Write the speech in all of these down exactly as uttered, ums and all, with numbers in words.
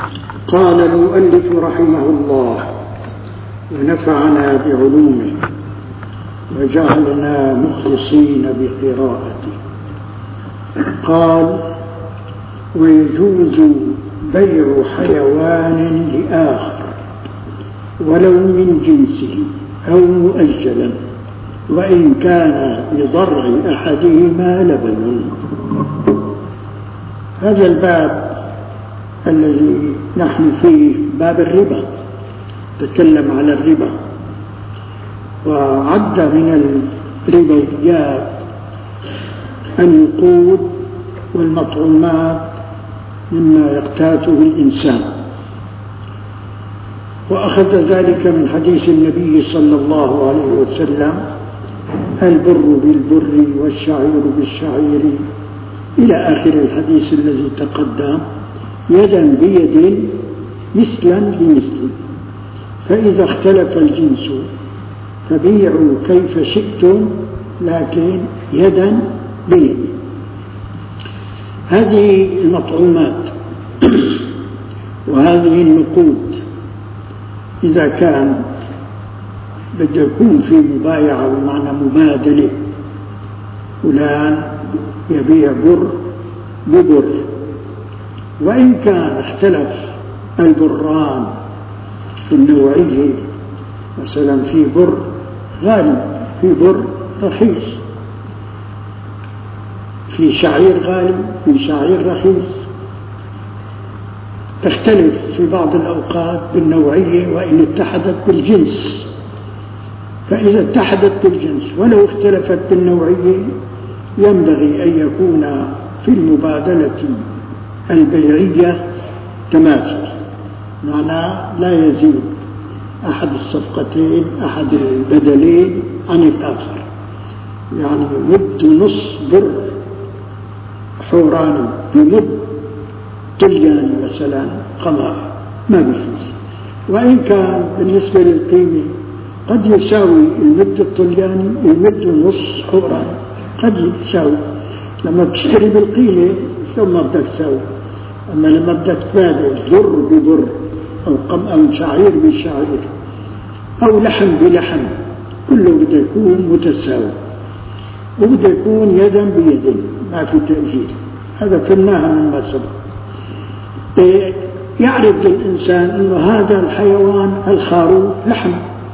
قال المؤلف رحمه الله ونفعنا بعلومه وجعلنا مخلصين بقراءته. قال: ويجوز بيع حيوان لآخر ولو من جنسه أو مؤجلا وإن كان بضرع أحدهما لبن. هذا الباب الذي نحن فيه باب الربا، تكلم على الربا وعد من الربويات النقود والمطعومات مما يقتاته الإنسان، وأخذ ذلك من حديث النبي صلى الله عليه وسلم: البر بالبر والشعير بالشعير إلى آخر الحديث الذي تقدم، يدا بيد مثلا بمثل، فإذا اختلف الجنس فبيعوا كيف شئتم لكن يدا بيد. هذه المطعومات وهذه النقود إذا كان بده يكون في مبايعة بمعنى مبادلة، فلان يبيع بر ببر، وإن كان اختلف البران في النوعية، مثلا في بر غالي، في بر رخيص، في شعير غالي، في شعير رخيص، تختلف في بعض الأوقات بالنوعية وإن اتحدت بالجنس. فإذا اتحدت بالجنس ولو اختلفت بالنوعية ينبغي أن يكون في المبادلة البيعية تماثل، معناه لا يزيد أحد الصفقتين أحد البدلين عن الآخر، يعني مد نص بر حوراني بمد طلياني مثلا قمر ما بيجوز، وإن كان بالنسبة للقيمة قد يساوي المد الطلياني المد نص حوراني، قد يساوي. لما بتشتري بالقيمة شو ما بدك تساوي، أما لما بدك تبادل بر ببر أو قم أو شعير بشعير أو لحم بلحم كله بده يكون متساوي وبده يكون يدا بيد، ما في تأجيل. هذا فهمناها مما سبق. يعرف الإنسان أنه هذا الحيوان الخروف لحم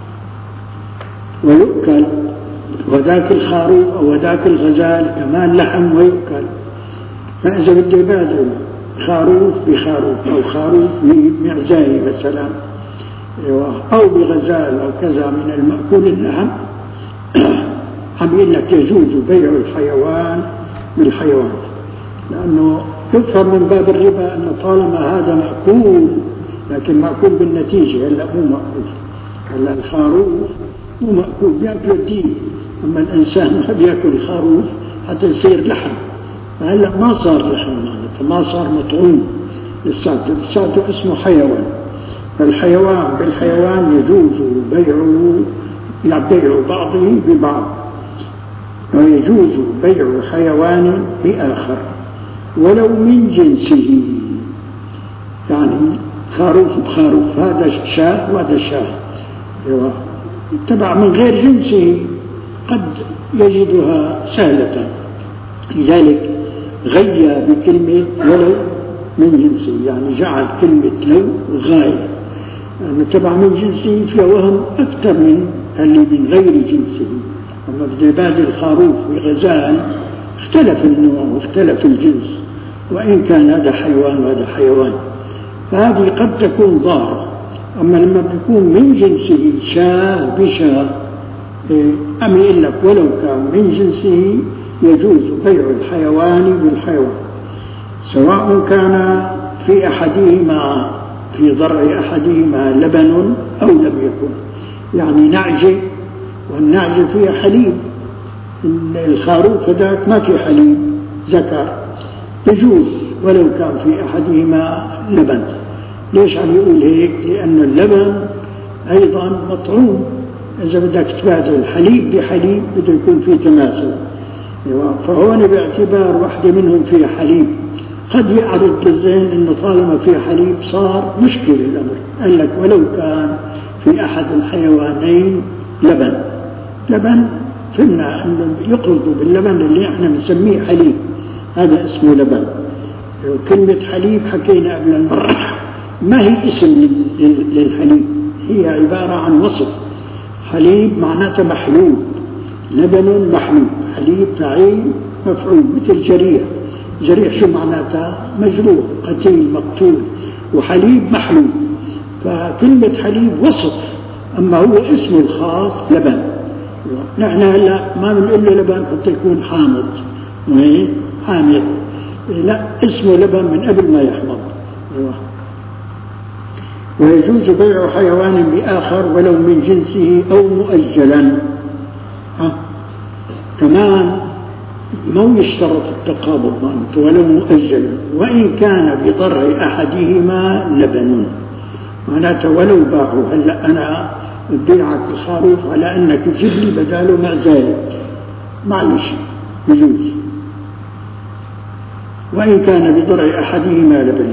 ويؤكل، وذاك الخروف أو ذاك الغزال كمان لحم ويؤكل، فإذا بده يبادل خروف بخروف أو خروف بمعزاي مثلا أو بغزال أو كذا من المأكول اللحم، عم يقول لك يجوز بيع الحيوان بالحيوان، لأنه يفهم من باب الربا أن طالما هذا مأكول لكن مأكول بالنتيجة، هلا مو مأكول، هلا الخروف مو مأكول بيأكل الدين، أما الإنسان ما بيأكل خروف حتى يصير لحم، فهلا ما صار لحم معناته ما صار مطعوم للساعته، للساعته اسمه حيوان. فالحيوان بالحيوان يجوز بيعه، يبيع بعضه ببعض، ويجوز بيع حيوان بآخر ولو من جنسه، يعني خروف بخروف، هذا شاة وهذا شاة تبع من غير جنسه قد يجدها سهلة، لذلك غير بكلمة ولو من جنسه، يعني جعل كلمة لو غاية، يعني تبع من جنسه فيها وهم أكثر من اللي من غير جنسه. أما بده يبادل خروف وغزال اختلف النوع واختلف الجنس، وإن كان هذا حيوان وهذا حيوان، فهذه قد تكون ضارة. أما لما بيكون من جنسه شاة بشاة، أم يقول لك ولو كان من جنسه يجوز بيع الحيوان بالحيوان، سواء كان في أحدهما في ضرع أحدهما لبن أو لم يكن، يعني نعجة والنعجة فيها حليب، الخروف هذاك ما في حليب ذكر، يجوز ولو كان في أحدهما لبن. ليش عم يقول هيك؟ لأن اللبن أيضا مطعوم، إذا بدك تبادل حليب بحليب بده يكون فيه تماثل، فهون باعتبار واحدة منهم فيها حليب قد يعرض للذهن أنه طالما في حليب صار مشكلة الأمر. قال لك ولو كان في أحد الحيوانين لبن لبن فهمنا أنه يقصد باللبن اللي احنا بنسميه حليب، هذا اسمه لبن. كلمة حليب حكينا قبل المرة ما هي اسم للحليب، هي عبارة عن وصف. حليب معناته محلوب، لبن محلوب، حليب فعيل مفعول، مثل جريح. جريح شو معناته؟ مجروح، قتيل، مقتول، وحليب محلوب. فكلمة حليب وصف، أما هو اسمه الخاص لبن. نحن هلا ما بنقول له لبن حتى يكون حامض، حامض، لا، اسمه لبن من قبل ما يحمض. ويجوز بيع حيوان بآخر ولو من جنسه أو مؤجلا. ها كمان مو يشترط التقابض ولو مؤجلا، وإن كان بضرع أحدهما لبن، معناته ولو باعوا. هلا أنا ببيعك الخروف على أنك تجيب لي بداله معزال، معلش يجوز، وإن كان بضرع أحدهما لبن.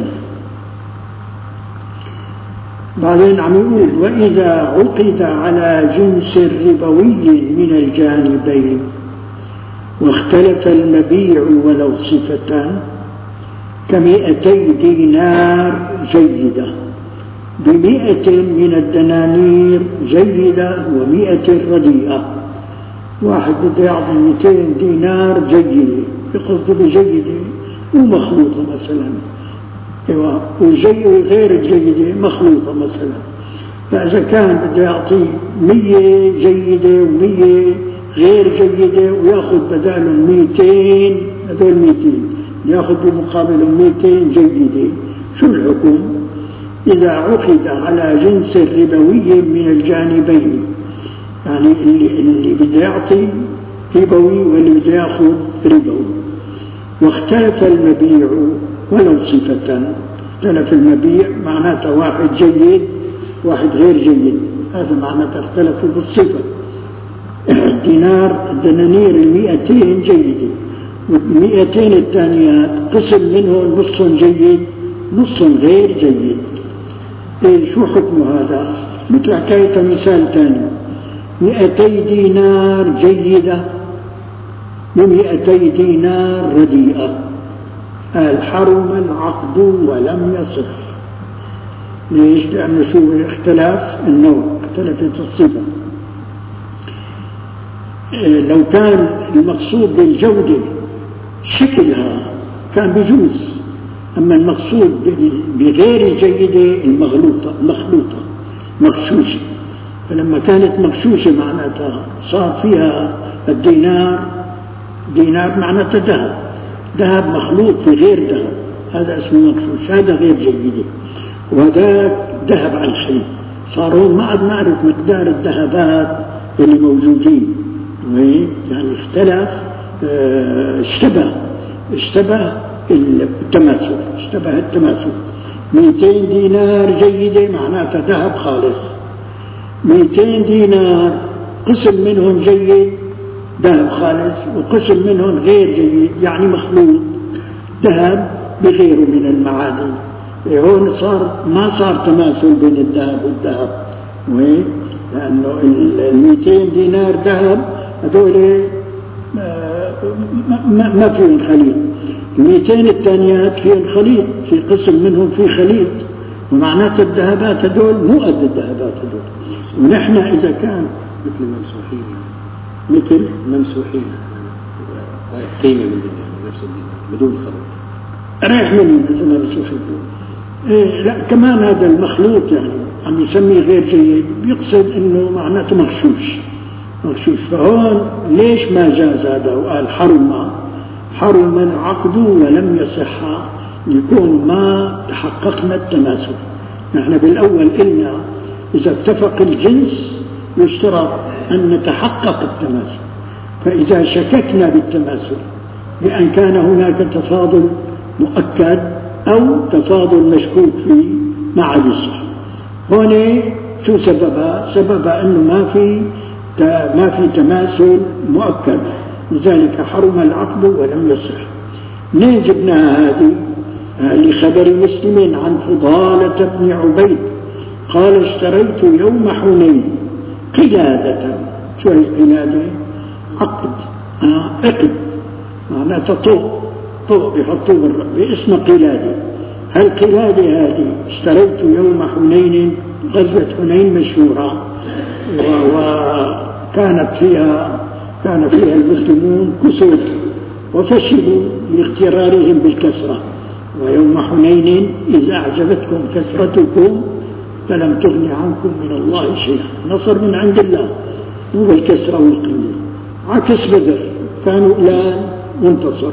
بعدين عم يقول وإذا عقد على جنس ربوي من الجانبين واختلف المبيع ولو صفتان كمئتي دينار جيدة بمئة من الدنانير جيدة ومئة رديئة. واحد بده يعطي مئتين دينار جيدة، يقصد بجيدة ومخلوطة مثلا، وجيدة غير الجيدة مخلوطة مثلا. فإذا كان بده يعطي مية جيدة ومية غير جيدة ويأخذ بدالهم مئتين، هذول مئتين يأخذ بمقابلهم مئتين جيدة، شو الحكم؟ إذا عقد على جنس ربوي من الجانبين، يعني اللي, اللي بده يعطي ربوي واللي بده يأخذ ربوي، واختلف المبيع ولو صفة. اختلف المبيع معناته واحد جيد واحد غير جيد، هذا معناته اختلفوا بالصفة. دينار الدنانير المئتين جيدة، والمئتين الثانيات قسم منه نص جيد نص غير جيد. إيه شو حكم هذا؟ مثل حكاية مثال ثاني، مئتي دينار جيدة بمئتي دينار رديئة، قال حرم العقد ولم يصح. ليش؟ لأنه شو اختلاف النوع، اختلفت الصفة. لو كان المقصود بالجودة شكلها كان بجوز، أما المقصود بغير الجيدة المغلوطة مخلوطة مغشوشة. فلما كانت مغشوشة معناتها صار فيها الدينار، دينار معناتها ذهب، ذهب مخلوط في غير ذهب، هذا اسمه مغشوش، هذا غير جيدة. وهذا ذهب عن حين، صاروا ما عاد نعرف مقدار الذهبات اللي موجودين، يعني اختلف، اشتبه اشتبه التماثل، اشتبه التماثل. مئتين دينار جيدة معناتها ذهب خالص، مئتين دينار قسم منهم جيد ذهب خالص، وقسم منهم غير جيد يعني مخلوط ذهب بغيره من المعادن. هون صار ما صار تماثل بين الذهب والذهب، لأنه المئتين دينار ذهب هذول ما فيهم خليط، المئتين الثانيات فيهم خليط، في قسم منهم في خليط، ومعناته الذهبات هذول مو قد الذهبات هذول. ونحن إذا كان مثل ممسوحين، مثل ممسوحين قيمة من نفس الدينار بدون خلط، رايح منهم إذا ممسوحين. إيه لا، كمان هذا المخلوط يعني عم يسميه غير جيد، بيقصد إنه معناته مغشوش مغشوش. فهون ليش ما جاز هذا وقال حرم حرم العقد ولم يصح؟ يكون ما تحققنا التماثل. نحن بالأول قلنا إذا اتفق الجنس يشترط أن نتحقق التماثل، فإذا شككنا بالتماثل بأن كان هناك تفاضل مؤكد أو تفاضل مشكوك فيه ما عاد يصح. هون شو سببها؟ سببها أنه ما في ما في تماثل مؤكد، لذلك حرم العقد ولم يصح. ليه جبناها هذه؟ لخبر مسلم عن فضالة بن عبيد قال اشتريت يوم حنين قلادة. شو هي القلادة؟ عقد آه عقد معناتها طوق طوق بيحطوه باسم قلادة. هالقلادة هذه اشتريت يوم حنين، غزوة حنين مشهورة وكانت فيها كان فيها المسلمون كسر وفشلوا لاغترارهم بالكسرة. ويوم حنين إذا أعجبتكم كثرتكم فلم تغن عنكم من الله شيئا. نصر من عند الله مو بالكسرة والقلة. عكس بدر كانوا قلال وانتصر.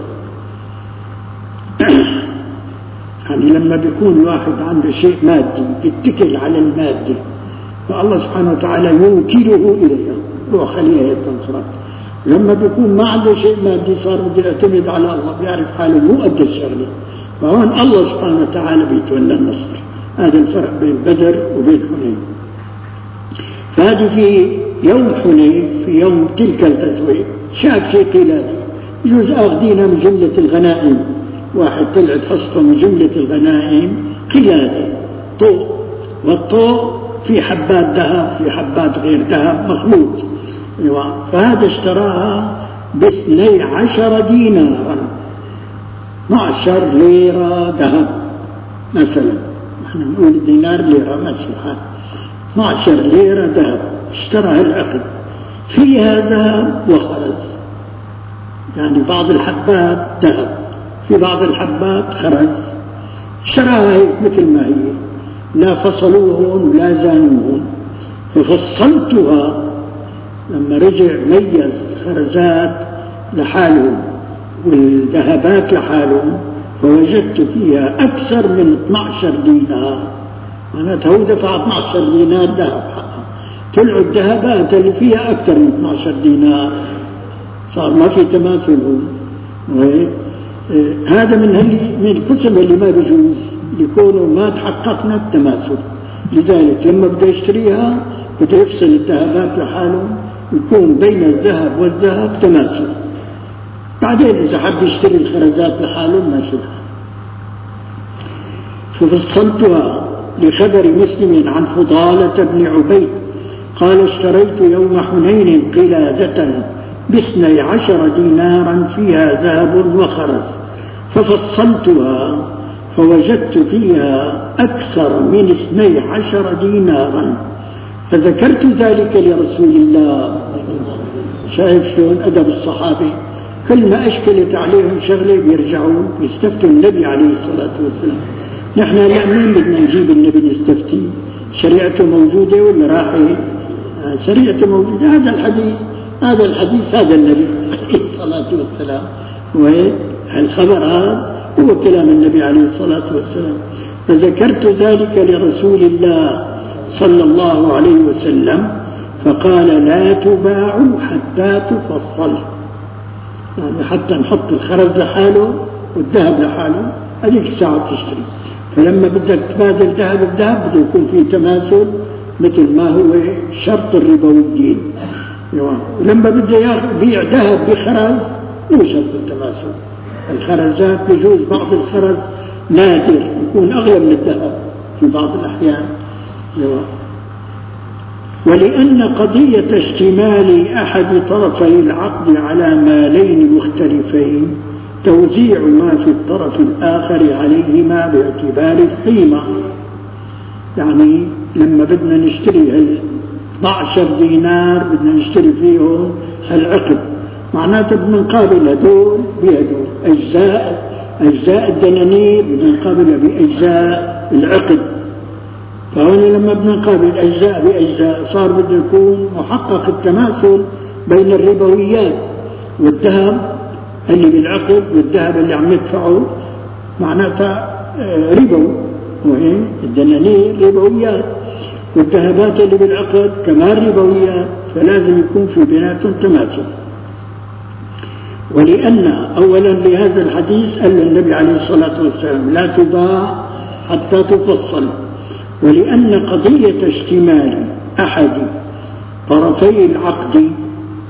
يعني لما بيكون الواحد عنده شيء مادي بيتكل على المادة فالله سبحانه وتعالى يوكله إليها وخليها تنصرك. لما بيكون ما عنده شيء مادي صار بده يعتمد على الله، بيعرف حاله مو قد الشغله، فهون الله سبحانه وتعالى بيتولى النصر. هذا الفرق بين بدر وبين حنين. فهذه في يوم حنين في يوم تلك الغزوة شاف شيء قلادي يجوز آخذينها من جملة الغنائم، واحد طلعت حصته من جملة الغنائم قلادي طوق، والطوق في حبات ذهب في حبات غير ذهب مخلوط. فهذا اشتراها باثني عشر دينارا، اثني عشر ليرة ذهب مثلا، نحن نقول دينار ليرة ماشي الحال، اثني عشر ليرة ذهب اشترى العقد فيها ذهب وخرز. يعني بعض الحبات ذهب في بعض الحبات خرز، اشتراها هيك مثل ما هي، لا فصلوهن ولا زانوهن. ففصلتها لما رجع ميز الخرزات لحالهم والذهبات لحالهم فوجدت فيها أكثر من اثني عشر دينار. معناتها هو دفع اثني عشر دينار ذهب حقها، طلعوا الذهبات اللي فيها أكثر من اثني عشر دينار، صار ما في تماثل. هذا من من القسم اللي ما بيجوز لكونه ما تحققنا التماثل. لذلك لما بده يشتريها بده يفصل الذهبات لحالهم يكون بين الذهب والذهب تماثل. بعدين إذا حب يشتري الخرزات لحالهم ماشي الحال. ففصلتها لخبر مسلم عن فضالة بن عبيد قال اشتريت يوم حنين قلادة باثني عشر دينارا فيها ذهب وخرز، ففصلتها فوجدت فيها أكثر من اثني عشر دينارا، فذكرت ذلك لرسول الله. شايف شلون أدب الصحابة؟ كل ما أشكلت عليهم شغلة بيرجعوا يستفتوا النبي عليه الصلاة والسلام. نحن لا مين بدنا نجيب النبي نستفتي؟ شريعته موجودة ولا راحة؟ شريعته موجودة. هذا الحديث هذا الحديث هذا النبي عليه الصلاة والسلام، والخبر هذا هو كلام النبي عليه الصلاة والسلام. فذكرت ذلك لرسول الله صلى الله عليه وسلم فقال لا تباع حتى تفصل. يعني حتى نحط الخرز لحاله والذهب لحاله هذيك الساعة تشتري. فلما بدك تبادل ذهب بذهب بده يكون في تماثل مثل ما هو شرط الربويين. ولما بده يبيع ذهب بخرز مو شرط التماثل. الخرزات بجوز بعض الخرز نادر يكون أغلى من الذهب في بعض الأحيان. ولأن قضية اشتمال أحد طرفي العقد على مالين مختلفين توزيع ما في الطرف الآخر عليهما باعتبار القيمة. يعني لما بدنا نشتري اثني عشر دينار بدنا نشتري فيهم العقد، معناته بدنا نقابل هدول بهدول، أجزاء أجزاء الدنانير بدنا نقابلها بأجزاء العقد. فهنا لما بدنا نقابل أجزاء بأجزاء صار بده يكون محقق التماثل بين الربويات، والذهب اللي بالعقد والذهب اللي عم يدفعه معناتها ربو، وهي الدنانير ربويات، والذهبات اللي بالعقد كمان ربويات، فلازم يكون في بيناتهم تماثل. ولأن أولا لهذا الحديث قال النبي عليه الصلاة والسلام لا تباع حتى تفصل، ولأن قضية اشتمال أحد طرفي العقد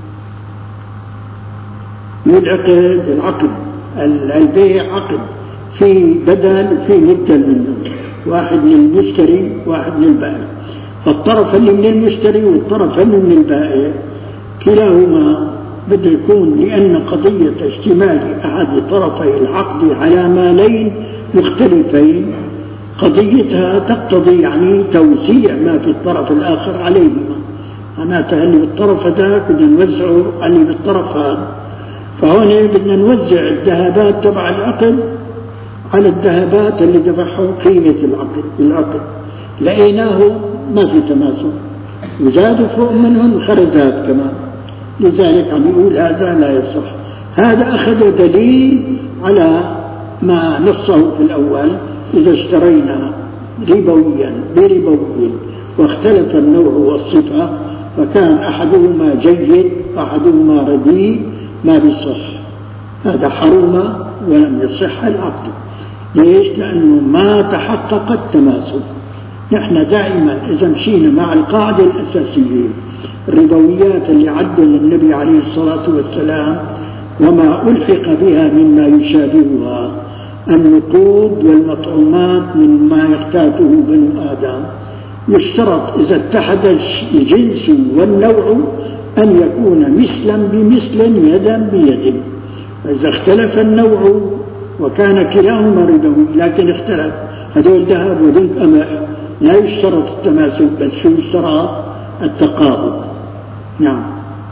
مو العقد العقد البيع عقد، في بدل وفي مبدل منه، واحد للمشتري واحد للبائع. فالطرف اللي من المشتري والطرف اللي من البائع كلاهما بده يكون، لأن قضية اشتمال أحد طرفي العقد على مالين مختلفين قضيتها تقتضي يعني توزيع ما في الطرف الآخر عليهما. معناتها اللي بالطرف هذاك بدنا نوزعه على اللي بالطرف هذا، فهون بدنا نوزع الذهبات تبع العقد على الذهبات اللي دفعهم قيمة العقد العقد لقيناه ما في تماثل، وزادوا فوق منهم خرجات كمان، لذلك عم يقول هذا لا يصح. هذا أخذ دليل على ما نصه في الأول: إذا اشترينا ربويا بربوي واختلف النوع والصفة فكان أحدهما جيد وأحدهما رديء ما بيصح، هذا حرم ولم يصح العقد. ليش؟ لأنه ما تحقق التماثل. نحن دائما إذا مشينا مع القاعدة الأساسية الربويات اللي عدل النبي عليه الصلاة والسلام وما ألحق بها مما يشابهها، النقود والمطعومات مما يحتاجه بنو آدم، يشترط إذا اتحد الجنس والنوع أن يكون مثلا بمثل يدا بيد. فإذا اختلف النوع وكان كلاهما ربوي لكن اختلف، هذول ذهب وذلك أماء، لا يشترط التماثل بل شو يشترط؟ التقابض. نعم.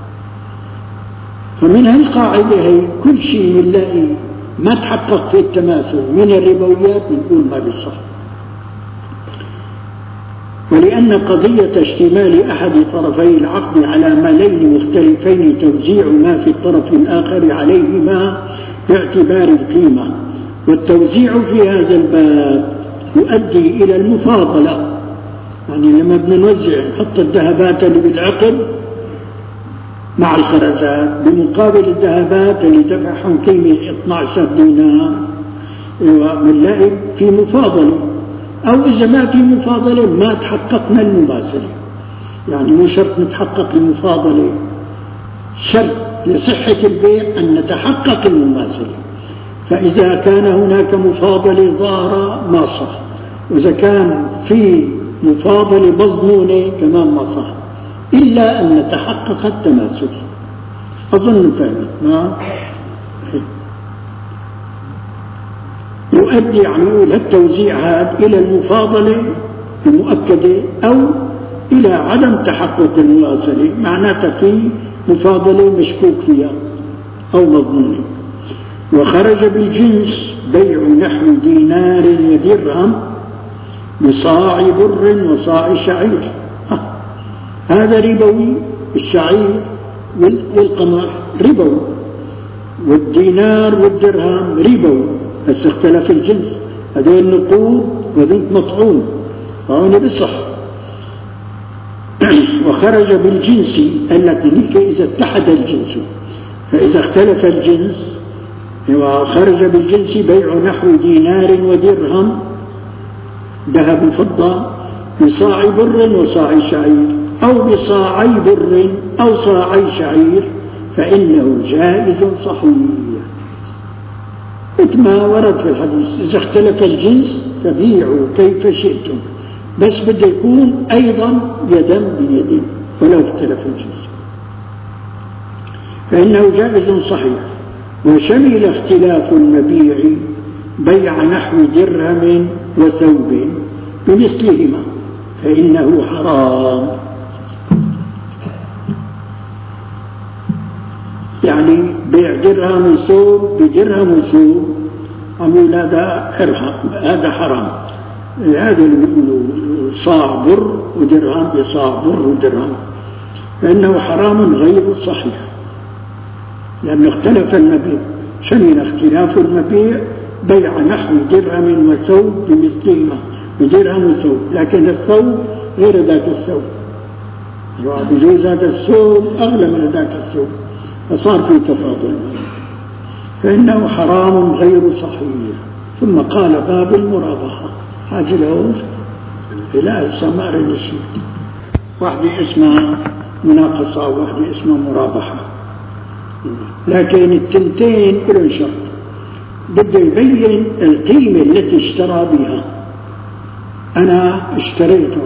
فمن هالقاعدة هي كل شيء بنلاقي ما تحقق في التماثل من الربويات بنقول ما بيصح. ولأن قضية اشتمال أحد طرفي العقد على مالين مختلفين توزيع ما في الطرف الآخر عليهما باعتبار القيمة، والتوزيع في هذا الباب يؤدي إلى المفاضلة. يعني لما بدنا نوزع نحط الذهبات اللي بالعقد مع الخرزات بمقابل الذهبات اللي دفعهم قيمة اثني عشر دينار، بنلاقي في مفاضلة. أو إذا ما في مفاضلة ما تحققنا المماثلة. يعني مو شرط نتحقق المفاضلة، شرط لصحة البيع أن نتحقق المماثلة. فإذا كان هناك مفاضلة ظاهرة ما صح، وإذا كان في مفاضلة مظنونة كمان ما صح، إلا أن نتحقق التماثل. أظن فهمت ما يؤدي عن نقول التوزيع هذا إلى المفاضلة المؤكدة أو إلى عدم تحقق المماثلة، معناتها في مفاضلة مشكوك فيها أو مظنونة. وخرج بالجنس بيع نحو دينار ودرهم بصاع بر وصاع شعير، هذا ربوي. الشعير والقمح ربوي، والدينار والدرهم ربوي، بس اختلف الجنس، هذول نقود وذنك مطعوم، فهون بصح. وخرج بالجنس التي إذا اتحد الجنس، فإذا اختلف الجنس وخرج بالجنس بيع نحو دينار ودرهم ذهب وفضة بصاع بر وصاع شعير أو بصاعي بر أو صاعي شعير فإنه جائز صحيح، مثل ما ورد في الحديث: إذا اختلف الجنس فبيعوا كيف شئتم، بس بده يكون أيضا يدا بيد ولو اختلف الجنس، فإنه جائز صحيح. وشمل اختلاف المبيع بيع نحو درهم وثوب بمثلهما فإنه حرام. يعني بيع درهم وثوب بدرهم وثوب، عمول هذا هذا حرام. هذا اللي بيقولوا صاع بر ودرهم بصاع بر ودرهم، فإنه حرام غير صحيح، لأنه اختلف المبيع. شمل اختلاف المبيع بيع نحو درهم وثوب بمثلهما بدرهم وثوب، لكن الثوب غير ذاك الثوب، بجوز هذا الثوب أغلى من ذاك الثوب، فصار في تفاضل، فإنه حرام غير صحيح. ثم قال: باب المرابحة. حاجة له لا السمار للشيء، واحدة اسمها مناقصة وواحدة اسمها مرابحة، لكن التنتين كلهم شرط. بده يبين القيمة التي اشترى بها. أنا اشتريتهم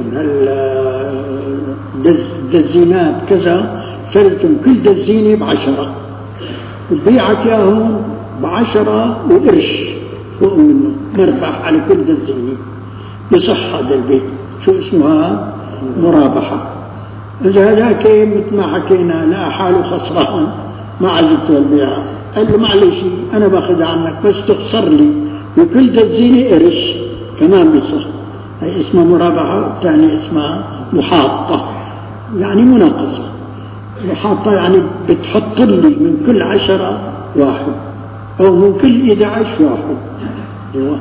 الدزينات كذا، اشتريتهم كل دزينة بعشرة، ببيعك ياهم بعشرة وقرش فوق منه نربح على كل دزينة. بصح هذا البيت، شو اسمها؟ مرابحة. إذا هذاك مثل ما حكينا لا حاله خسران ما عجبته البيع، قال له معلش أنا باخذها عنك بس تخسر لي وكل دزينة قرش كمان بصح. هي اسمها مرابحة، والثانية اسمها محاطة يعني مناقصة. محاطة يعني بتحط لي من كل عشرة واحد أو من كل إحدى عشر واحد. أيوة.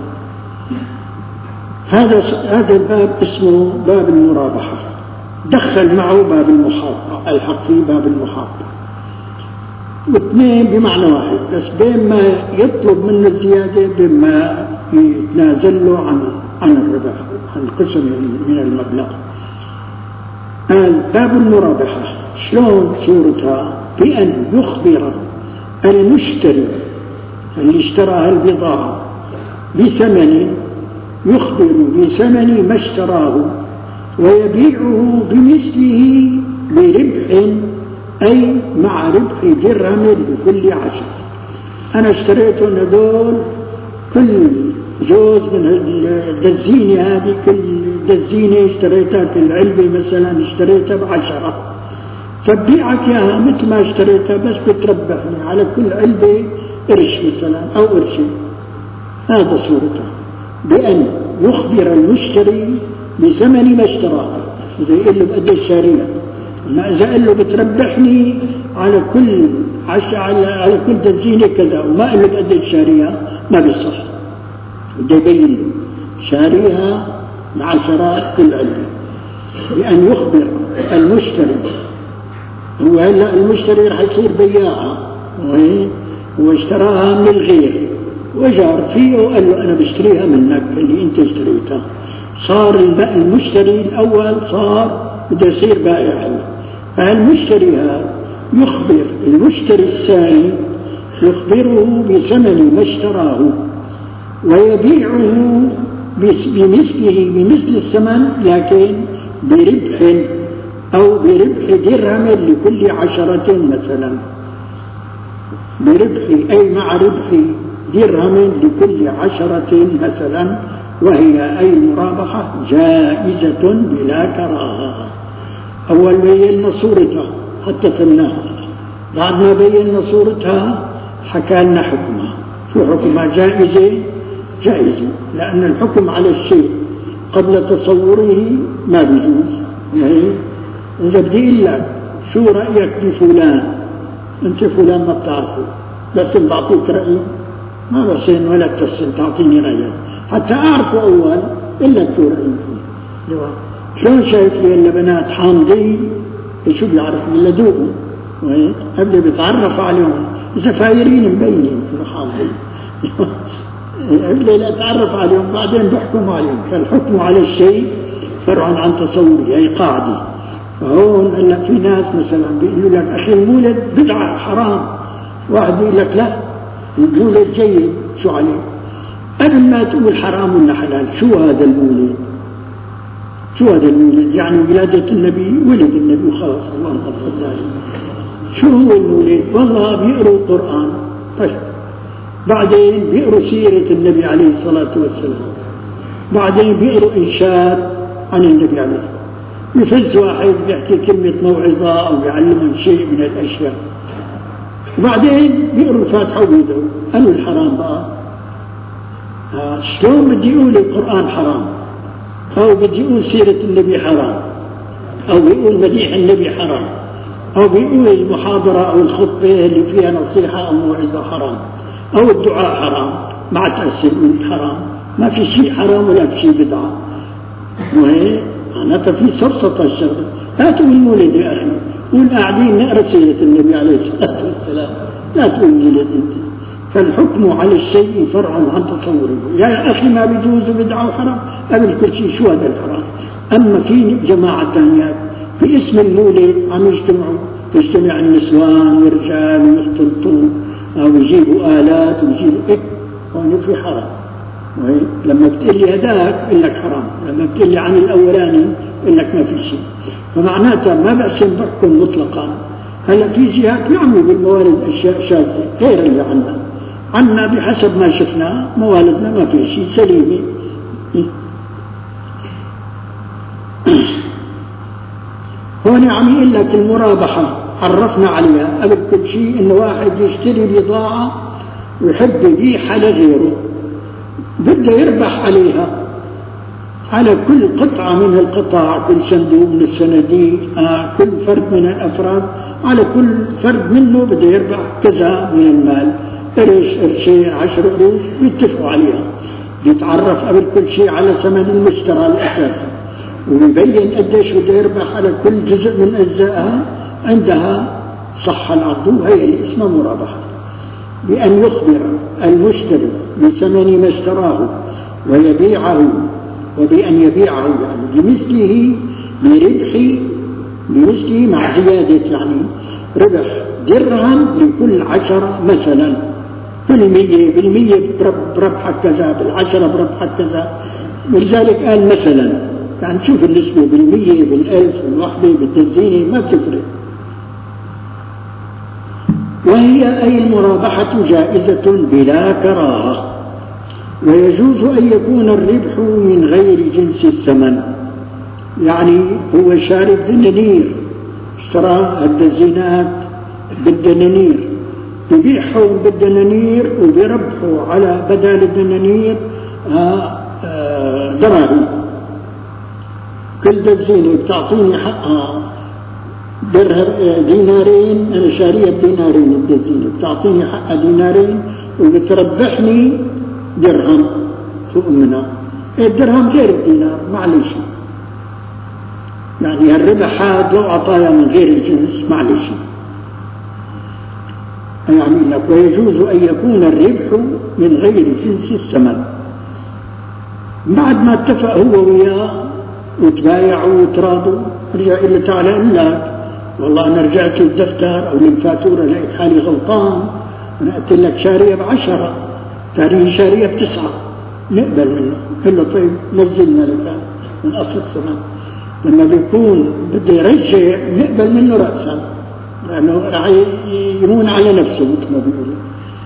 هذا هذا الباب اسمه باب المرابحة، دخل معه باب المحاطة، الحق فيه باب المحاطة، واثنين بمعنى واحد، بس بين ما يطلب منه الزيادة بين ما يتنازل له عن عن الربح، عن قسم من المبلغ. قال باب المرابحة شلون صورتها؟ بأن يخبر المشتري اللي اشترى البضاعة بثمن، يخبر بثمن ما اشتراه ويبيعه بمثله بربح، أي مع ربح درهم لكل عشر. أنا اشتريتهم هذول كل جوز من الدزينة هذه، كل دزينة اشتريتها، كل علبة مثلا اشتريتها بعشرة، فبيعك اياها مثل ما اشتريتها بس بتربحني على كل علبة قرش مثلا أو قرشين. هذا صورتها، بأن يخبر المشتري بثمن ما اشتراه. إذا يقول له بقدر شاريها، ما إذا قال له بتربحني على كل عش على على كل دزينة كذا وما قال له بقدر شاريها ما بيصح. بده يبين له شاريها بعشرات كل علبة. بأن يخبر المشتري، هو هلا المشتري رح يصير بياعة واشتراها من الغير وجار فيه وقال له أنا بشتريها منك اللي أنت اشتريتها، صار المشتري الأول صار بده يصير بائع. فالمشتري هذا يخبر المشتري الثاني، يخبره بثمن ما اشتراه ويبيعه بمثله بمثل الثمن لكن بربح أو بربح درهم لكل عشرة مثلا، بربح أي مع ربح درهم لكل عشرة مثلا، وهي أي المرابحة جائزة بلا كراهة. أول بينا صورتها حتى فلناها، بعد ما بينا صورتها حكى لنا حكمها. شو حكمها؟ جائزة جائزة، لأن الحكم على الشيء قبل تصوره ما بيجوز. يعني إذا بدي أقول لك شو رأيك بفلان، أنت فلان ما بتعرفه بس بعطيك رأيي ما بصين ولا تسن تعطيني رأيك حتى أعرفه أول إلا شو رأيك. شلون شايف لي البنات حامضين شو بيعرف إلا دوقوا قبل بيتعرف عليهم زفايرين مبينين في حامضين قبل لا أتعرف عليهم بعدين بحكم عليهم. فالحكم على الشيء فرع عن تصوري، هي قاعدة. فهون هلا في ناس مثلا بيقولوا لك أخي المولد بدعة حرام، واحد بيقول لك لا المولد جيد، شو عليه؟ قبل ما تقول حرام ولا حلال شو هذا المولد؟ شو هذا المولد؟ يعني ولادة النبي، ولد النبي خلاص الله صل عليه. شو هو المولد؟ والله بيقروا القرآن، طيب بعدين بيقروا سيرة النبي عليه الصلاة والسلام، بعدين بيقروا إنشاد عن النبي عليه الصلاة والسلام، يفز واحد بيحكي كلمة موعظة أو بيعلمهم شيء من الأشياء، وبعدين بيقروا الفاتحة وبيدعوا. أنو الحرام بقى؟ آه شلون بدي أقول القرآن حرام، أو بدي أقول سيرة النبي حرام، أو بيقول مديح النبي حرام، أو بيقول المحاضرة أو الخطبة اللي فيها نصيحة أو موعظة حرام، أو الدعاء حرام، مع تأثير من حرام. ما في شيء حرام ولا في شيء بدعة، وهي معناتها في سرسطة الشغل. لا تقول مولد يا أخي، قول قاعدين نقرأ سيرة النبي عليه الصلاة والسلام، لا تقول مولد أنت. فالحكم على الشيء فرع عن تصوره. يا أخي ما بيجوز بدعة وحرام، قبل كل شيء شو هذا الحرام؟ أما في جماعة ثانيات في اسم المولد عم يجتمعوا، يجتمع النسوان والرجال ويختلطوا أو يجيبوا آلات ويجيبوا إيه، هون في حرام. لما بتقول لي هداك بقول لك حرام، لما بتقول لي عن الأولاني بقول لك ما في شيء. فمعناتها ما بقسم بحكم مطلقا. هلا في جهات يعملوا بالموالد أشياء شاذة غير اللي عنا. عنا بحسب ما شفنا موالدنا ما في شيء سليمة. هون عم يقول لك المرابحة عرفنا عليها قبل كل شيء، إنه واحد يشتري بضاعة ويحب يبيعها لغيره، بده يربح عليها على كل قطعة من القطع، كل صندوق من الصناديق، آه كل فرد من الأفراد، على كل فرد منه بده يربح كذا من المال، قرش قرشين عشر قروش بيتفقوا عليها. بيتعرف قبل كل شيء على ثمن المشترى الأساسي، وبيبين قديش بده يربح على كل جزء من أجزائها. عندها صح العقد، وهي اللي اسمها مرابحة، بأن يخبر المشتري بثمن ما اشتراه ويبيعه، وبأن يبيعه يعني بمثله بربح بمثله مع زيادة، يعني ربح درهم لكل عشرة مثلا، بالمية بالمية بربحك كذا، بالعشرة بربحك كذا. ولذلك قال مثلا، يعني شوف النسبة بالمية بالألف بالوحدة بالتزينة ما بتفرق. وهي أي المرابحة جائزة بلا كراهة، ويجوز أن يكون الربح من غير جنس الثمن. يعني هو شارب دنانير، اشترى الدزينات بالدنانير، ببيعهم بالدنانير وبيربحوا على بدل الدنانير دراهم. كل دزينة بتعطيني حقها دينارين، أنا شارية بدينارين الدزينة، بتعطيني حقها دينارين وبتربحني درهم فوق منها. الدرهم غير الدينار معلش، يعني الربح هذا لو عطايا من غير الجنس معلش. يعني لك ويجوز أن يكون الربح من غير جنس الثمن. بعد ما اتفق هو وياه وتبايعوا وتراضوا، رجع إلا تعالى إلا والله أنا رجعت للدفتر أو للفاتورة لقيت حالي غلطان، أنا قلت لك شارية بعشرة، تاريخ شارية بتسعة، نقبل منه. قل له طيب نزلنا لك من أصل الثمن. لما بيكون بده يرجع نقبل منه رأسا، لأنه راح يمون على نفسه مثل ما بيقولوا.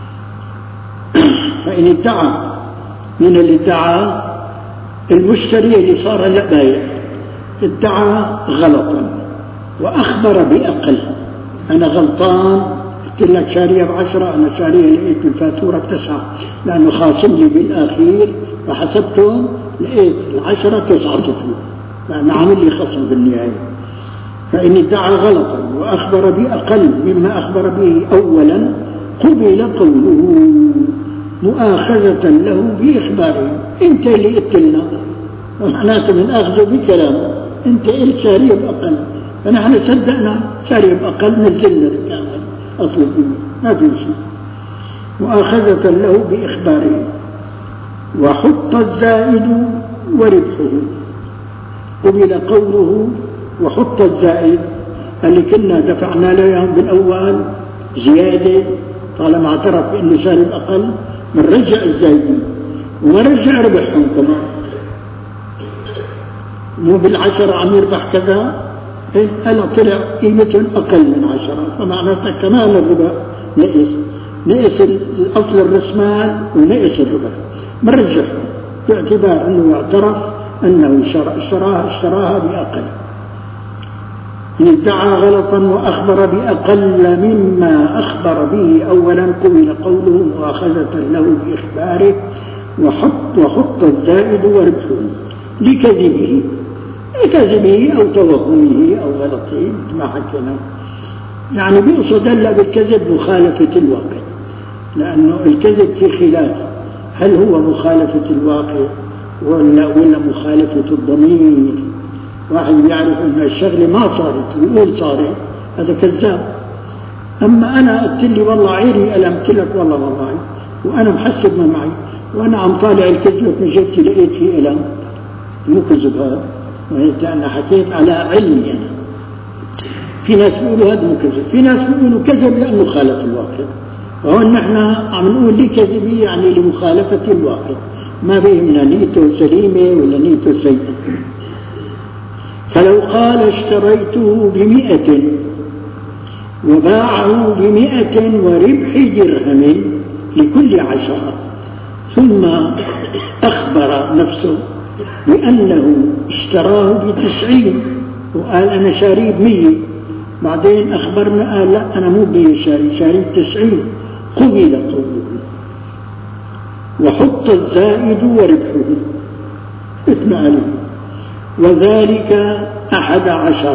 فإن ادعى من الادعاء المشتري اللي صار لا بايع ادعى غلطا وأخبر بأقل، أنا غلطان قلت لك شارية بعشرة، أنا شارية لقيت الفاتورة بتسعة، لأنه خاصم لي بالآخير فحسبتهم لقيت العشرة تسعة صفر، لأنه عامل لي خصم بالنهاية. فإن ادعى غلطا وأخبر بأقل مما أخبر به أولا قبل قوله مؤاخذة له بإخباره. أنت اللي قلت لنا، ومعناته من أخذه بكلامه، أنت قلت شارية بأقل، فنحن صدقنا شارية بأقل نزلنا الكامل أصل الدنيا ما في شيء. مؤاخذة له بإخباره. وحط الزائد وربحه قبل قوله وحط الزائد اللي كنا دفعنا له بالأول زيادة، طالما اعترف بأنه شارب أقل بنرجع الزايدين ونرجع ربحهم كمان، مو بالعشرة عم يربح كذا، هلا طلع قيمتهم أقل من عشرة، فمعناتها كمان الربح نقص، نقص الأصل الرسمال ونقص الربح، بنرجعهم باعتبار أنه اعترف أنه اشتراها اشتراها بأقل. ادعى غلطا وأخبر بأقل مما أخبر به أولا قبل قوله مؤاخذة له بإخباره. وحط وحط الزائد وربحه لكذبه لكذبه أو توهمه أو غلطه ما حكينا. يعني بيقصد هلا بالكذب مخالفة الواقع، لأنه الكذب في خلاف، هل هو مخالفة الواقع ولا ولا مخالفة الضمير؟ واحد يعرف أن الشغلة ما صارت ويقول صارت، هذا كذاب. أما أنا قلت لي والله عيري ألمت لك والله ما معي، وأنا محسب ما معي، وأنا عم طالع الكذب من جبتي لقيت فيه ألم، مو كذب هذا، أنا حكيت على علمي أنا. في ناس بيقولوا هذا مو كذب، في ناس بيقولوا كذب لأنه خالف الواقع، وهون نحن عم نقول لي كذبي يعني لمخالفة الواقع، ما بيهمنا نيته سليمة ولا نيته سيئة. فلو قال اشتريته بمئة وباعه بمئة وربح درهم لكل عشرة، ثم أخبر نفسه بأنه اشتراه بتسعين وقال أنا شاريه بمية، بعدين أخبرنا قال لا أنا مو بمية شاري شاريه بتسعين، قبل قوله وحط الزائد وربحه إثم عليه، وذلك أحد عشر،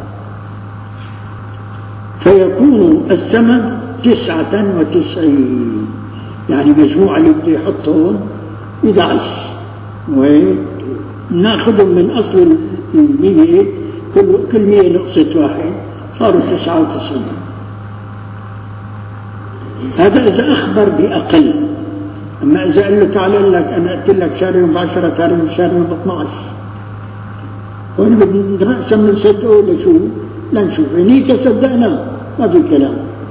فيكون الثمن تسعة وتسعين، يعني مجموع اللي بده يحطهم إحدى عشر، وناخذهم من أصل المية، كل مية نقصت واحد صاروا تسعة وتسعين. هذا إذا أخبر بأقل. أما إذا قال له تعالى لك أنا قلت لك شاريهم بعشرة تعالى شاريهم باثناش، هون بدنا رأسا من صدقه لشو؟ لنشوف هنيك صدقنا ما في كلام.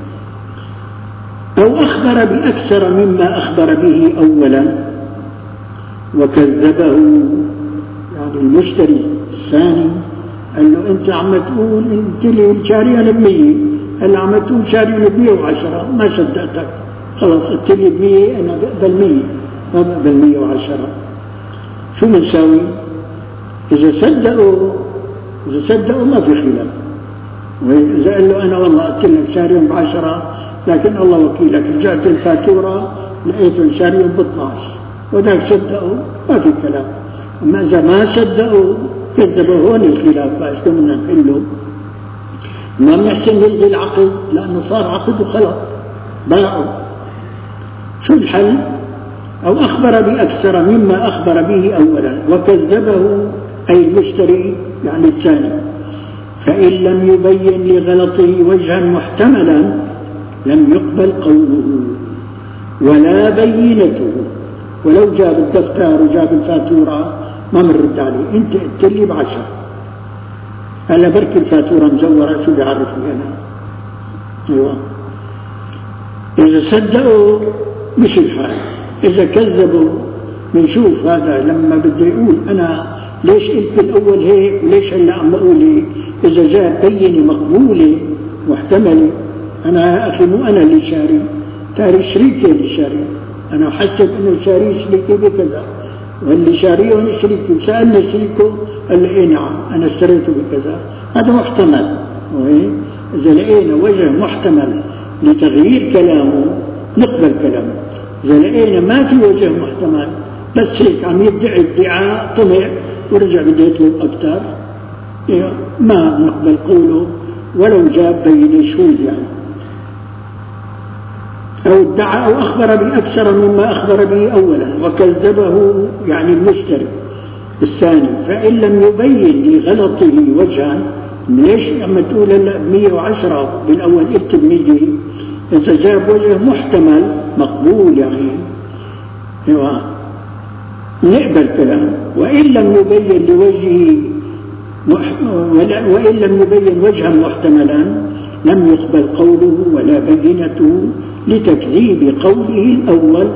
أو أخبر بأكثر مما أخبر به أولا وكذبه، يعني المشتري الثاني قال له أنت عم تقول أنت لي شاريها بمية، هلا عم تقول شاريها بمية وعشرة، ما صدقتك، خلاص قلت لي بمية أنا بقبل مية، ما بقبل مية وعشرة. شو بنساوي؟ إذا صدقوا إذا صدقوا ما في خلاف، وإذا قال له أنا والله قلت لك شاريهم بعشرة لكن الله وكيلك رجعت الفاتورة لقيتهم شاريهم باثناش وذاك صدقوا ما في كلام. أما إذا ما صدقوا كذبوا هون الخلاف، بقى شو بدنا نحله؟ ما بنحسن نلغي العقد لأنه صار عقد وخلاص باعوا. شو الحل؟ أو أخبر بأكثر مما أخبر به أولا وكذبه أي المشتري يعني الثاني، فإن لم يبين لغلطه وجها محتملا لم يقبل قوله ولا بينته، ولو جاب الدفتر وجاب الفاتورة ما منرد عليه، أنت قلت لي بعشرة هلا بركي الفاتورة مزورة شو بيعرفني أنا؟ أيوة. إذا صدقوا مش الحال، إذا كذبوا بنشوف هذا لما بده يقول أنا ليش قلت الأول هيك وليش هلا عم بقول هيك. إذا جاء بينة مقبولة محتملة، أنا يا أخي مو أنا اللي شاري، تاري شريكي اللي شاري، أنا حسب إنه شاري شريكي بكذا واللي شاريه هو شريكي، سألنا شريكه قال لي إيه نعم أنا اشتريته بكذا، هذا محتمل. إذا لقينا وجه محتمل لتغيير كلامه نقبل كلامه، إذا لقينا ما في وجه محتمل بس هيك عم يدعي ادعاء طمع ورجع بده يطلب أكثر ما نقبل قوله ولو جاب بين شهود يعني. أو ادعى أو أخبر بأكثر مما أخبر به أولا وكذبه يعني المشتري الثاني، فإن لم يبين لغلطه وجها، ليش أما تقول هلا مية وعشرة بالأول اكتب مية، إذا جاب وجه محتمل مقبول يعني ايوه نقبل كلامه. وإن لم يبين لوجهه وإن لم يبين وجها محتملا لم يقبل قوله ولا بينته لتكذيب قوله الأول.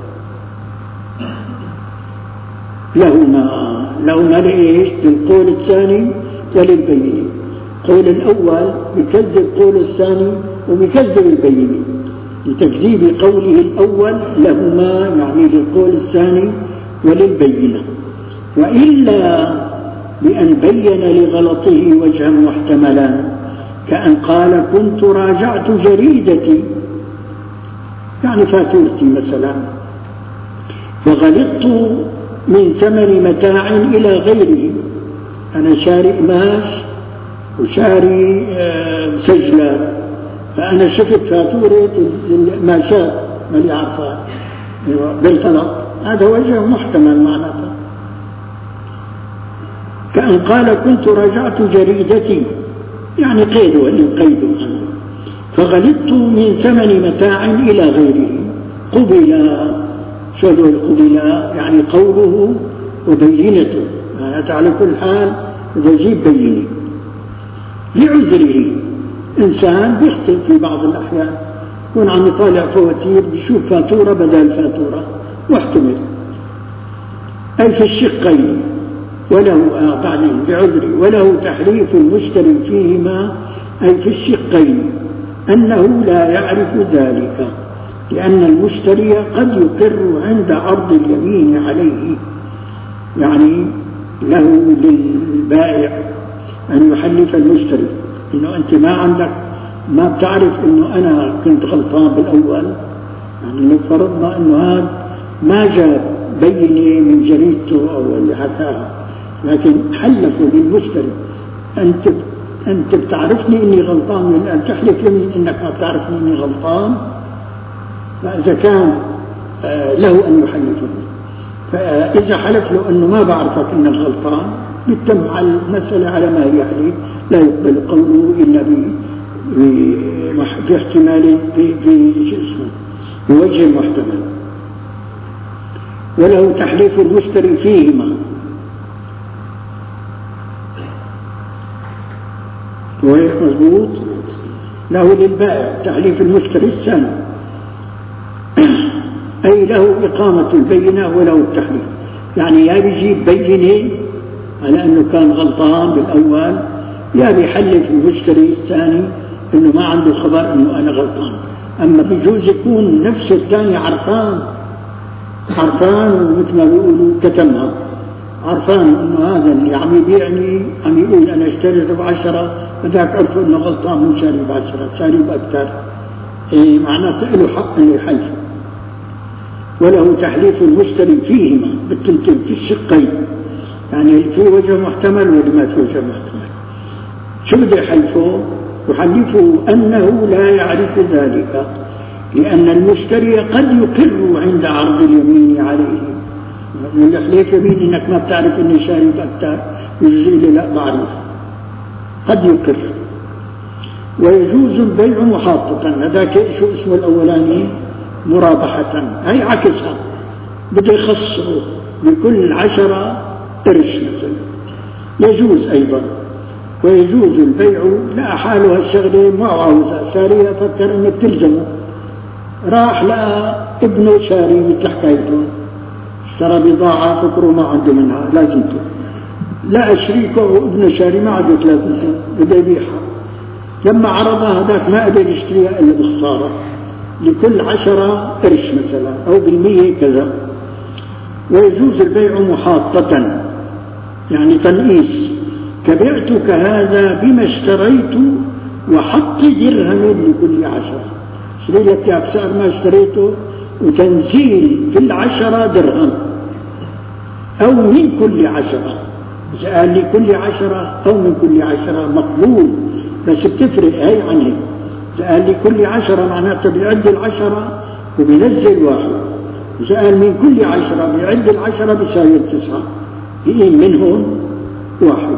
لهما لهما لإيش؟ للقول الثاني وللبينة. قول الأول بكذب قول الثاني وبكذب البينة، لتكذيب قوله الأول لهما يعني للقول الثاني وللبينة. وإلا بأن بين لغلطه وجها محتملا، كأن قال كنت راجعت جريدتي يعني فاتورتي مثلا فغلطت من ثمن متاع إلى غيره، أنا شاري قماش وشاري سجلة، فأنا شفت فاتورة القماشات مالي عارفة بالغلط، هذا وجه محتمل معناته. كأن قال كنت راجعت جريدتي يعني قيده اللي قيده عنه، فغلطت من ثمن متاع إلى غيره قبل. شو هذول قبل؟ يعني قوله وبينته، يعني على كل حال إذا جيب بينه لعذره. إنسان بيخطئ في بعض الأحيان يكون عم يطالع فواتير بيشوف فاتورة بدل فاتورة واحتمل. أي في الشقين وله آه بعدين بعذري وله تحريف المشتري فيهما، أي في الشقين أنه لا يعرف ذلك، لأن المشتري قد يقر عند عرض اليمين عليه، يعني له للبائع أن يحلف المشتري إنه أنت ما عندك، ما بتعرف إنه أنا كنت غلطان بالأول. يعني لو فرضنا إنه هذا ما جاب بينة من جريدته أو اللي حكاها، لكن حلفوا للمشتري أنت أنت بتعرفني إني غلطان، من أن تحلف يمين إنك ما بتعرفني إني غلطان، فإذا كان له أن يحلفني، فإذا حلف له أنه ما بعرفك إنك غلطان بيتم على المسألة على ما هي عليه، لا يقبل قوله إلا باحتمال بوجه محتمل. وله تحليف المشتري فيهما، وهيك مضبوط، له للبائع تحليف المشتري الثاني، أي له إقامة البينة وله التحليف. يعني يا بيجيب بينة على أنه كان غلطان بالأول، يا بيحلف المشتري الثاني أنه ما عنده خبر أنه أنا غلطان. أما بيجوز يكون نفس الثاني عرفان عرفان ومثل ما بيقولوا كتمها، عرفان أنه هذا اللي عم يبيعني عم يقول أنا اشتريته بعشرة، بدك عرفوا أنه غلطان من شاري بعشرة، شاري بأكثر، إيه معناته له حق أنه يحلف. وله تحليف المشتري فيهما بالتنتين في الشقين، يعني في وجه محتمل ولا ما في وجه محتمل. شو بده يحلفه؟ يحلفه أنه لا يعرف ذلك، لأن المشتري قد يقر عند عرض اليمين عليه. يقول لك يمين إنك ما بتعرف إني شاري بأكثر، يجزي لي لا بعرف، قد يقر. ويجوز البيع محاطة، هذاك شو اسمه الأولاني؟ مرابحة، هي عكسها، بده يخصه بكل عشرة قرش مثلا، يجوز أيضا. ويجوز البيع، لا حالها الشغلة ما عاوزها شاريها، فكر انك تلزمه، راح لقى ابنه شاري مثل حكايته، اشترى بضاعة فكروا ما عنده منها لازمته، لقى شريكه وابنه شاري ما عنده لازمته بده يبيعها، لما عرضها هذاك ما قدر يشتريها الا بخسارة، لكل عشرة قرش مثلا او بالمية كذا. ويجوز البيع محاطة، يعني تنقيس، كبعتك هذا بما اشتريت وحط درهم لكل عشرة، اشتري لك يا بسعر ما اشتريته وتنزيل في العشرة درهم، أو من كل عشرة. إذا قال لي كل عشرة أو من كل عشرة مقبول، بس بتفرق هي عن هي. إذا قال لي كل عشرة معناته بيعد العشرة وبينزل واحد، إذا قال من كل عشرة بيعد العشرة بيساوي التسعة، يقيم منهم واحد.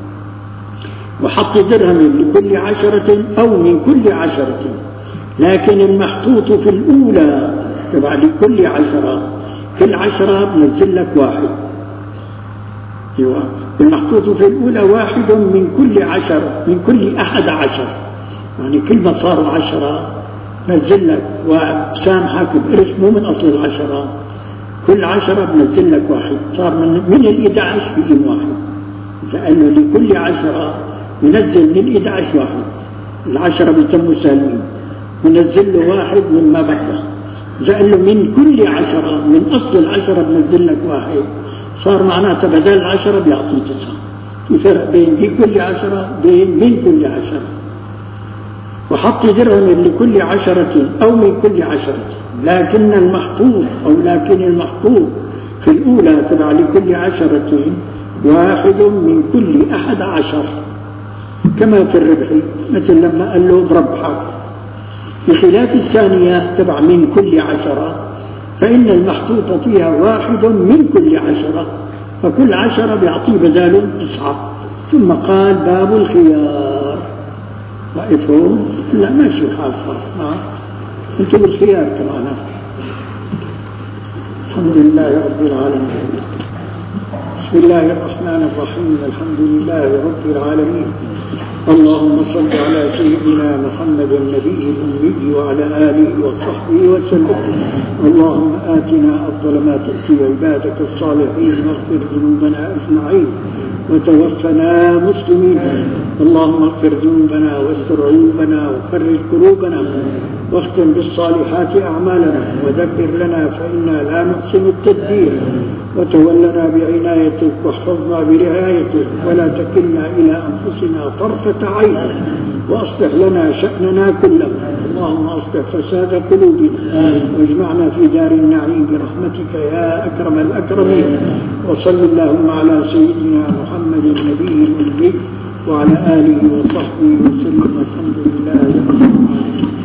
وحط درهم لكل عشرة أو من كل عشرة، لكن المحطوط في الأولى تبع لكل عشرة، كل عشرة بنزل لك واحد. ايوه، المحطوط في الأولى واحد من كل عشر، من كل أحد عشر، يعني كل ما صاروا عشرة نزل لك وسامحك بقرش مو من أصل العشرة، كل عشرة بنزل لك واحد، صار من من الإحدى عشر بقيم واحد. إذا قال له لكل عشرة ينزل من الإحدى عشر واحد، العشرة بيتموا سالمين، ونزل له واحد مما بقى. إذا قال له من كل عشرة، من أصل العشرة بنزل لك واحد، صار معناته بدل العشرة بيعطي تسعة. في فرق بين بكل عشرة بين من كل عشرة. وحط درهم لكل عشرة أو من كل عشرة، لكن المحطوط أو لكن المحطوط في الأولى تبع لكل عشرة واحد من كل أحد عشر، كما في الربح، مثل لما قال له بربحك. بخلاف الثانية تبع من كل عشرة، فإن المحطوط فيها واحد من كل عشرة، فكل عشرة بيعطيه بداله تسعة. ثم قال باب الخيار. رأيتهم؟ لا ماشي الحال صار، انتم بالخيار كمان. الحمد لله رب العالمين، بسم الله الرحمن الرحيم، الحمد لله رب العالمين، اللهم صل على سيدنا محمد النبي الأمي وعلى آله وصحبه وسلم. اللهم آتنا أفضل ما تأتي عبادك الصالحين واغفر ذنوبنا أجمعين وتوفنا مسلمين. اللهم اغفر ذنوبنا واستر عيوبنا وفرج كروبنا واختم بالصالحات أعمالنا ودبر لنا فإنا لا نحسن التدبير وتولنا بعنايتك واحفظنا برعايتك ولا تكلنا إلى أنفسنا طرفة عين وأصلح لنا شأننا كله. اللهم أصلح فساد قلوبنا واجمعنا في دار النعيم برحمتك يا أكرم الأكرمين. وصل اللهم على سيدنا محمد النبي الأمي وعلى آله وصحبه وسلم. الحمد لله رب العالمين.